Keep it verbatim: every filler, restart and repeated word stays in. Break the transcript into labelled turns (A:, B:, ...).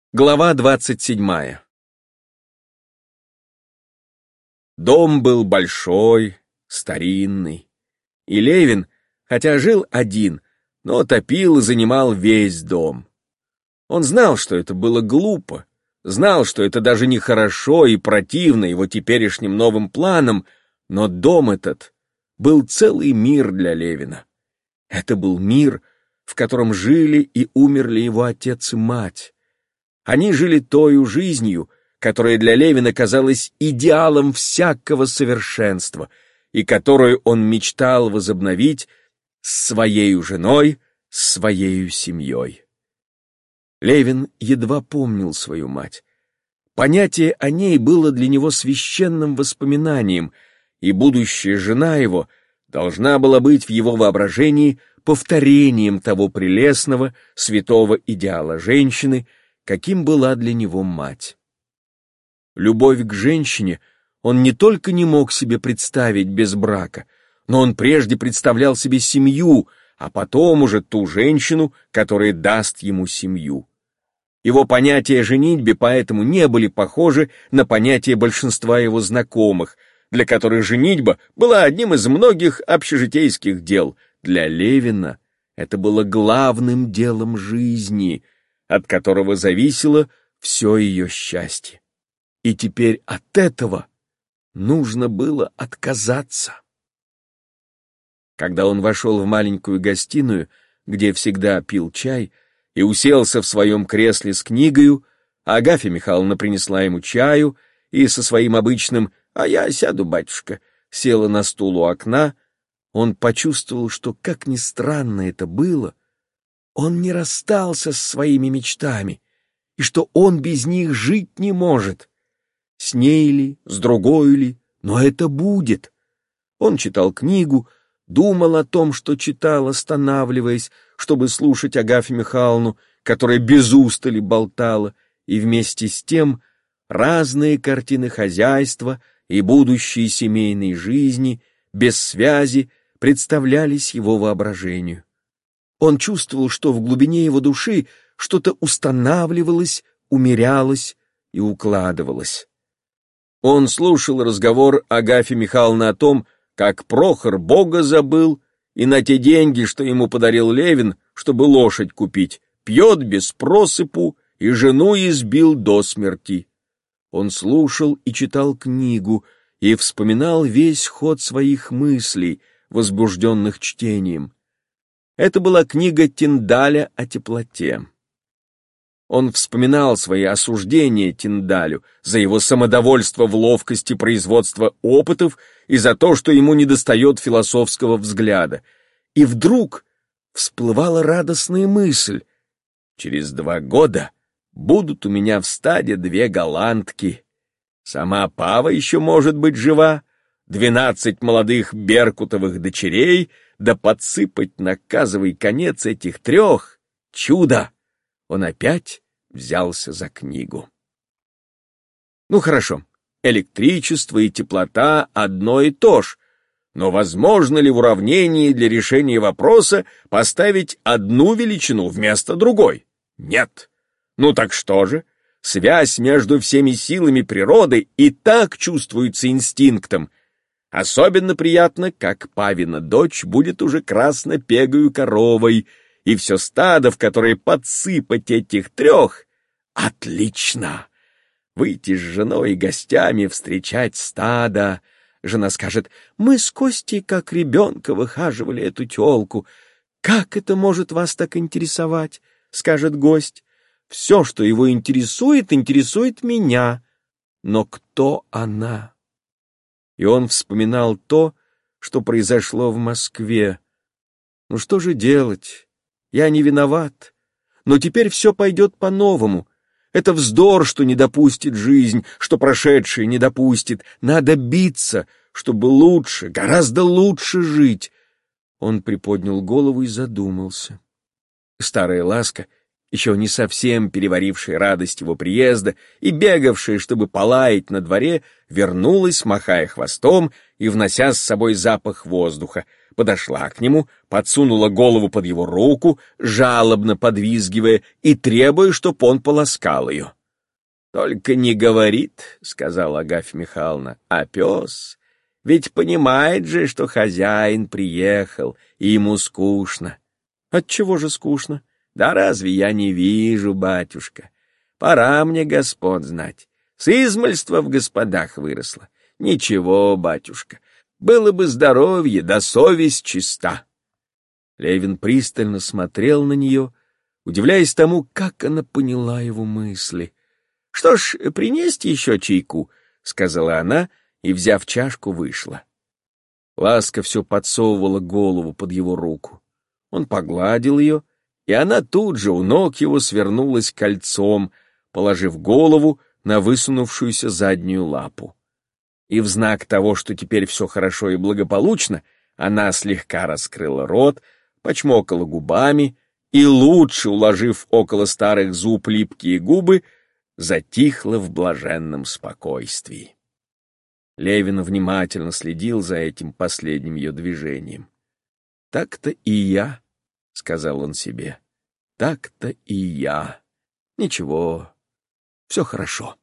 A: Глава двадцать седьмая. Дом был большой, старинный, и Левин, хотя жил один, но топил и занимал весь дом. Он знал, что это было глупо, знал, что это даже нехорошо и противно его теперешним новым планам, но дом этот был целый мир для Левина. Это был мир, в котором жили и умерли его отец и мать. Они жили тою жизнью, которая для Левина казалась идеалом всякого совершенства и которую он мечтал возобновить с своею женой, с своею семьей. Левин едва помнил свою мать. Понятие о ней было для него священным воспоминанием, и будущая жена его должна была быть в его воображении повторением того прелестного, святого идеала женщины, каким была для него мать. Любовь к женщине он не только не мог себе представить без брака, но он прежде представлял себе семью, а потом уже ту женщину, которая даст ему семью. Его понятия о женитьбе поэтому не были похожи на понятия большинства его знакомых, для которых женитьба была одним из многих общежитейских дел. Для Левина это было главным делом жизни, от которого зависело все ее счастье. И теперь от этого нужно было отказаться. Когда он вошел в маленькую гостиную, где всегда пил чай, и уселся в своем кресле с книгою, а Агафья Михайловна принесла ему чаю и со своим обычным «а я сяду, батюшка», села на стул у окна, он почувствовал, что, как ни странно это было, он не расстался с своими мечтами, и что он без них жить не может. С ней ли, с другой ли, но это будет. Он читал книгу, думал о том, что читал, останавливаясь, чтобы слушать Агафью Михайловну, которая без устали болтала, и вместе с тем разные картины хозяйства и будущей семейной жизни без связи представлялись его воображению. Он чувствовал, что в глубине его души что-то устанавливалось, умерялось и укладывалось. Он слушал разговор Агафьи Михайловны о том, как Прохор Бога забыл, и на те деньги, что ему подарил Левин, чтобы лошадь купить, пьет без просыпу и жену избил до смерти. Он слушал и читал книгу и вспоминал весь ход своих мыслей, возбужденных чтением. Это была книга Тиндаля о теплоте. Он вспоминал свои осуждения Тиндалю за его самодовольство в ловкости производства опытов и за то, что ему недостает философского взгляда. И вдруг всплывала радостная мысль: через два года будут у меня в стаде две голландки. Сама Пава еще может быть жива, двенадцать молодых беркутовых дочерей, да подсыпать на казовый конец этих трех — чудо! Он опять взялся за книгу. Ну хорошо, электричество и теплота одно и то ж, но возможно ли в уравнении для решения вопроса поставить одну величину вместо другой? Нет. Ну так что же? Связь между всеми силами природы и так чувствуется инстинктом. Особенно приятно, как Павина дочь будет уже краснопегою коровой, и все стадо, в которое подсыпать этих трех. Отлично! Выйти с женой и гостями встречать стадо. Жена скажет: мы с Костей как ребенка выхаживали эту телку. Как это может вас так интересовать? Скажет гость. Все, что его интересует, интересует меня. Но кто она? И он вспоминал то, что произошло в Москве. Ну что же делать? Я не виноват. Но теперь все пойдет по-новому. Это вздор, что не допустит жизнь, что прошедшее не допустит. Надо биться, чтобы лучше, гораздо лучше жить. Он приподнял голову и задумался. Старая ласка еще не совсем переварившая радость его приезда и бегавшая, чтобы полаять на дворе, вернулась, махая хвостом и внося с собой запах воздуха, подошла к нему, подсунула голову под его руку, жалобно подвизгивая и требуя, чтоб он поласкал ее. «Только не говорит, — сказала Агафья Михайловна, — а пес, ведь понимает же, что хозяин приехал, и ему скучно». «Отчего же скучно?» «Да разве я не вижу, батюшка? Пора мне господ знать. С измальства в господах выросла. Ничего, батюшка, было бы здоровье, да совесть чиста». Левин пристально смотрел на нее, удивляясь тому, как она поняла его мысли. «Что ж, принести еще чайку?» — сказала она, и, взяв чашку, вышла. Ласка все подсовывала голову под его руку. Он погладил ее, и она тут же у ног его свернулась кольцом, положив голову на высунувшуюся заднюю лапу. И в знак того, что теперь все хорошо и благополучно, она слегка раскрыла рот, почмокала губами и, лучше уложив около старых зуб липкие губы, затихла в блаженном спокойствии. Левин внимательно следил за этим последним ее движением. «Так-то и я», — сказал он себе, — «так-то и я. Ничего, все хорошо».